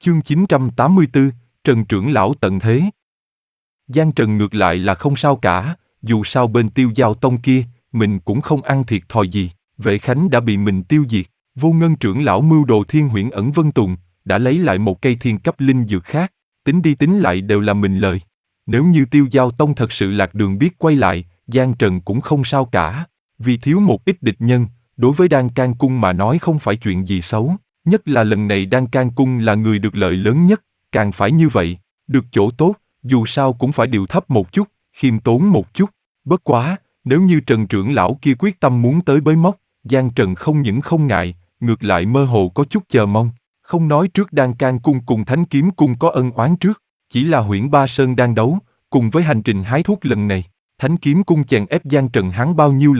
Chương 984, Trần trưởng lão tận thế. Giang Trần ngược lại là không sao cả, dù sao bên Tiêu Giao Tông kia, mình cũng không ăn thiệt thòi gì. Vệ Khánh đã bị mình tiêu diệt, Vô Ngân trưởng lão mưu đồ Thiên Huyễn Ẩn Vân Tùng, đã lấy lại một cây thiên cấp linh dược khác, tính đi tính lại đều là mình lời. Nếu như Tiêu Giao Tông thật sự lạc đường biết quay lại, Giang Trần cũng không sao cả, vì thiếu một ít địch nhân, đối với Đan Can Cung mà nói không phải chuyện gì xấu, nhất là lần này Đan Can Cung là người được lợi lớn nhất, càng phải như vậy, được chỗ tốt, dù sao cũng phải điều thấp một chút, khiêm tốn một chút, bất quá, nếu như Trần trưởng lão kia quyết tâm muốn tới bới móc, Giang Trần không những không ngại, ngược lại mơ hồ có chút chờ mong, không nói trước Đan Can Cung cùng Thánh Kiếm Cung có ân oán trước, chỉ là Huyễn Ba Sơn đang đấu, cùng với hành trình hái thuốc lần này, Thánh Kiếm Cung chèn ép Giang Trần hắn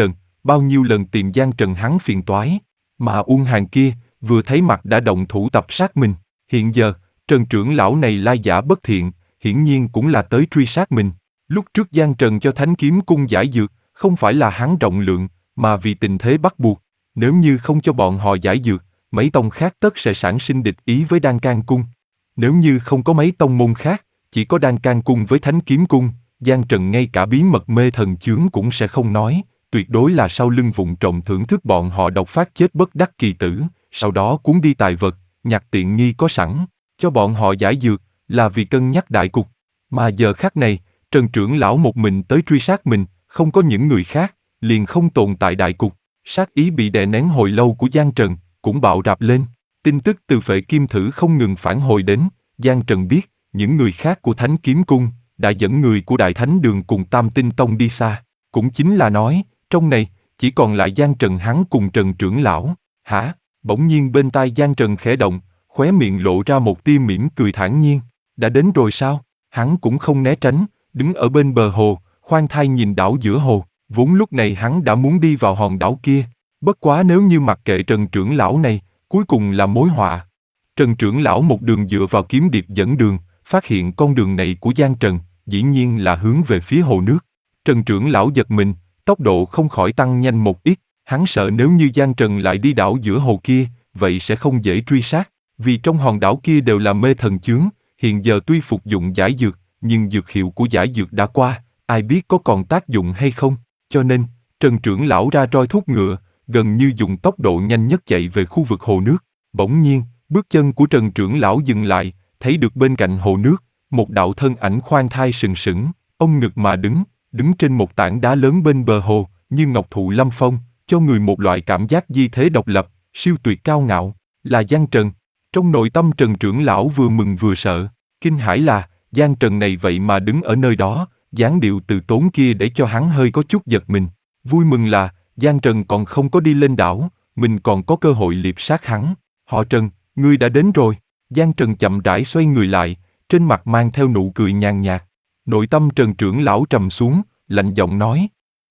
bao nhiêu lần tìm Giang Trần hắn phiền toái, mà Uông Hàn kia, vừa thấy mặt đã động thủ tập sát mình, hiện giờ, Trần trưởng lão này lai giả bất thiện, hiển nhiên cũng là tới truy sát mình. Lúc trước Giang Trần cho Thánh Kiếm Cung giải dược, không phải là hắn rộng lượng, mà vì tình thế bắt buộc. Nếu như không cho bọn họ giải dược, mấy tông khác tất sẽ sản sinh địch ý với Đan Can Cung. Nếu như không có mấy tông môn khác, chỉ có Đan Can Cung với Thánh Kiếm Cung, Giang Trần ngay cả bí mật mê thần chướng cũng sẽ không nói, tuyệt đối là sau lưng vụng trộm thưởng thức bọn họ độc phát chết bất đắc kỳ tử, sau đó cuốn đi tài vật, nhặt tiện nghi có sẵn, cho bọn họ giải dược, là vì cân nhắc đại cục. Mà giờ khắc này, Trần trưởng lão một mình tới truy sát mình, không có những người khác, liền không tồn tại đại cục. Sát ý bị đè nén hồi lâu của Giang Trần, cũng bạo rạp lên. Tin tức từ Phệ Kim Thử không ngừng phản hồi đến, Giang Trần biết, những người khác của Thánh Kiếm Cung, đã dẫn người của Đại Thánh Đường cùng Tam Tinh Tông đi xa. Cũng chính là nói, trong này, chỉ còn lại Giang Trần hắn cùng Trần trưởng lão. Hả? Bỗng nhiên bên tai Giang Trần khẽ động, khóe miệng lộ ra một tia mỉm cười thản nhiên. Đã đến rồi sao? Hắn cũng không né tránh, đứng ở bên bờ hồ, khoan thai nhìn đảo giữa hồ. Vốn lúc này hắn đã muốn đi vào hòn đảo kia. Bất quá nếu như mặc kệ Trần trưởng lão này, cuối cùng là mối họa. Trần trưởng lão một đường dựa vào kiếm điệp dẫn đường, phát hiện con đường này của Giang Trần, dĩ nhiên là hướng về phía hồ nước. Trần trưởng lão giật mình, tốc độ không khỏi tăng nhanh một ít, hắn sợ nếu như Giang Trần lại đi đảo giữa hồ kia, vậy sẽ không dễ truy sát, vì trong hòn đảo kia đều là mê thần chướng, hiện giờ tuy phục dụng giải dược, nhưng dược hiệu của giải dược đã qua, ai biết có còn tác dụng hay không, cho nên, Trần trưởng lão ra roi thúc ngựa, gần như dùng tốc độ nhanh nhất chạy về khu vực hồ nước. Bỗng nhiên, bước chân của Trần trưởng lão dừng lại, thấy được bên cạnh hồ nước, một đạo thân ảnh khoan thai sừng sững, ôm ngực mà đứng trên một tảng đá lớn bên bờ hồ, như ngọc thụ lâm phong, cho người một loại cảm giác di thế độc lập, siêu tuyệt cao ngạo, là Giang Trần. Trong nội tâm Trần trưởng lão vừa mừng vừa sợ, kinh hãi là, Giang Trần này vậy mà đứng ở nơi đó, dáng điệu từ tốn kia để cho hắn hơi có chút giật mình. Vui mừng là, Giang Trần còn không có đi lên đảo, mình còn có cơ hội liệp sát hắn. Họ Trần, ngươi đã đến rồi. Giang Trần chậm rãi xoay người lại, trên mặt mang theo nụ cười nhàn nhạt. Nội tâm Trần trưởng lão trầm xuống, lạnh giọng nói.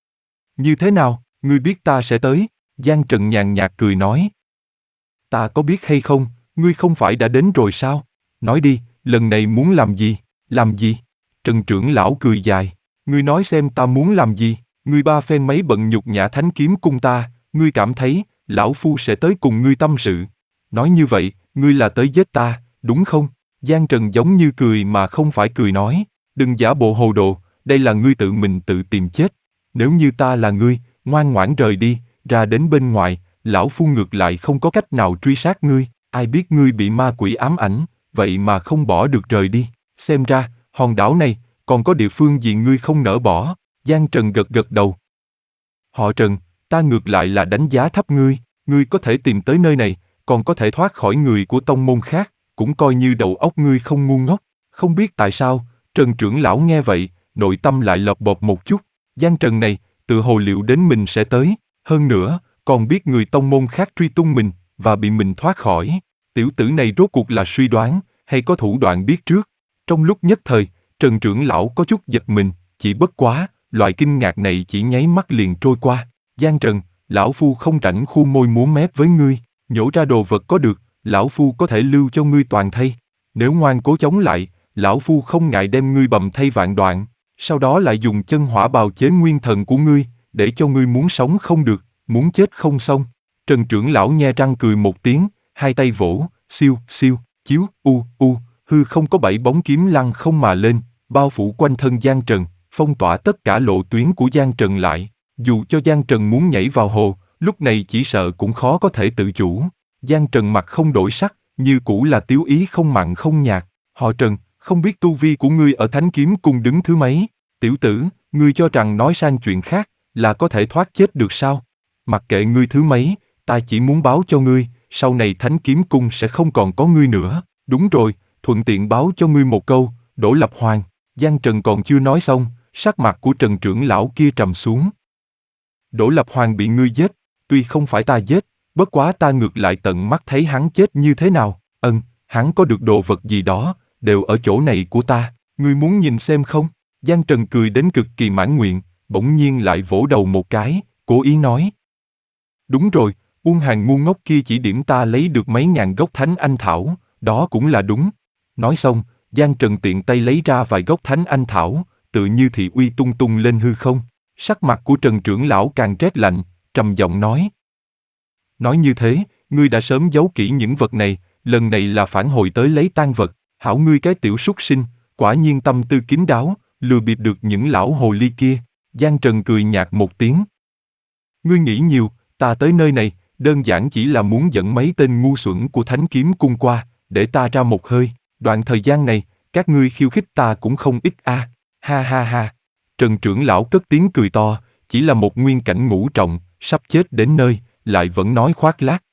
Như thế nào, ngươi biết ta sẽ tới? Giang Trần nhàn nhạt cười nói. Ta có biết hay không, ngươi không phải đã đến rồi sao? Nói đi, lần này muốn làm gì? Làm gì? Trần trưởng lão cười dài. Ngươi nói xem ta muốn làm gì? Ngươi ba phen mấy bận nhục nhã Thánh Kiếm Cung ta, ngươi cảm thấy, lão phu sẽ tới cùng ngươi tâm sự. Nói như vậy, ngươi là tới giết ta, đúng không? Giang Trần giống như cười mà không phải cười nói. Đừng giả bộ hồ đồ, đây là ngươi tự mình tự tìm chết. Nếu như ta là ngươi, ngoan ngoãn rời đi, ra đến bên ngoài, lão phu ngược lại không có cách nào truy sát ngươi. Ai biết ngươi bị ma quỷ ám ảnh, vậy mà không bỏ được rời đi. Xem ra, hòn đảo này, còn có địa phương gì ngươi không nỡ bỏ. Giang Trần gật gật đầu. Họ Trần, ta ngược lại là đánh giá thấp ngươi, ngươi có thể tìm tới nơi này, còn có thể thoát khỏi người của tông môn khác, cũng coi như đầu óc ngươi không ngu ngốc. Không biết tại sao, Trần trưởng lão nghe vậy, nội tâm lại lột bột một chút. Giang Trần này, tự hồ liệu đến mình sẽ tới, hơn nữa, còn biết người tông môn khác truy tung mình, và bị mình thoát khỏi. Tiểu tử này rốt cuộc là suy đoán, hay có thủ đoạn biết trước. Trong lúc nhất thời, Trần trưởng lão có chút giật mình, chỉ bất quá, loại kinh ngạc này chỉ nháy mắt liền trôi qua. Giang Trần, lão phu không rảnh khu môi múa mép với ngươi, nhổ ra đồ vật có được, lão phu có thể lưu cho ngươi toàn thây. Nếu ngoan cố chống lại, lão phu không ngại đem ngươi bầm thây vạn đoạn, sau đó lại dùng chân hỏa bào chế nguyên thần của ngươi, để cho ngươi muốn sống không được, muốn chết không xong. Trần trưởng lão nhe răng cười một tiếng, hai tay vỗ, siêu, siêu, Chiếu, hư không có 7 bóng kiếm lăng không mà lên, bao phủ quanh thân Giang Trần, phong tỏa tất cả lộ tuyến của Giang Trần lại. Dù cho Giang Trần muốn nhảy vào hồ, lúc này chỉ sợ cũng khó có thể tự chủ. Giang Trần mặt không đổi sắc, như cũ là tiếu ý không mặn không nhạt. Họ Trần, không biết tu vi của ngươi ở Thánh Kiếm Cung đứng thứ mấy? Tiểu tử, ngươi cho rằng nói sang chuyện khác, là có thể thoát chết được sao? Mặc kệ ngươi thứ mấy, ta chỉ muốn báo cho ngươi, sau này Thánh Kiếm Cung sẽ không còn có ngươi nữa. Đúng rồi, thuận tiện báo cho ngươi một câu, Đỗ Lập Hoàng. Giang Trần còn chưa nói xong, sắc mặt của Trần trưởng lão kia trầm xuống. Đỗ Lập Hoàng bị ngươi giết, tuy không phải ta giết, bất quá ta ngược lại tận mắt thấy hắn chết như thế nào. Hắn có được đồ vật gì đó, đều ở chỗ này của ta, ngươi muốn nhìn xem không? Giang Trần cười đến cực kỳ mãn nguyện, bỗng nhiên lại vỗ đầu một cái, cố ý nói. Đúng rồi, Uông Hàn ngu ngốc kia chỉ điểm ta lấy được mấy ngàn gốc Thánh Anh Thảo, đó cũng là đúng. Nói xong, Giang Trần tiện tay lấy ra vài gốc Thánh Anh Thảo, tự như thị uy tung tung lên hư không. Sắc mặt của Trần trưởng lão càng rét lạnh, trầm giọng nói. Nói như thế, ngươi đã sớm giấu kỹ những vật này, lần này là phản hồi tới lấy tang vật, hảo ngươi cái tiểu súc sinh, quả nhiên tâm tư kín đáo, lừa bịp được những lão hồ ly kia. Giang Trần cười nhạt một tiếng. Ngươi nghĩ nhiều, ta tới nơi này, đơn giản chỉ là muốn dẫn mấy tên ngu xuẩn của Thánh Kiếm Cung qua, để ta ra một hơi, đoạn thời gian này, các ngươi khiêu khích ta cũng không ít a. Ha ha ha. Trần trưởng lão cất tiếng cười to, chỉ là một nguyên cảnh ngũ trọng, sắp chết đến nơi, lại vẫn nói khoác lác.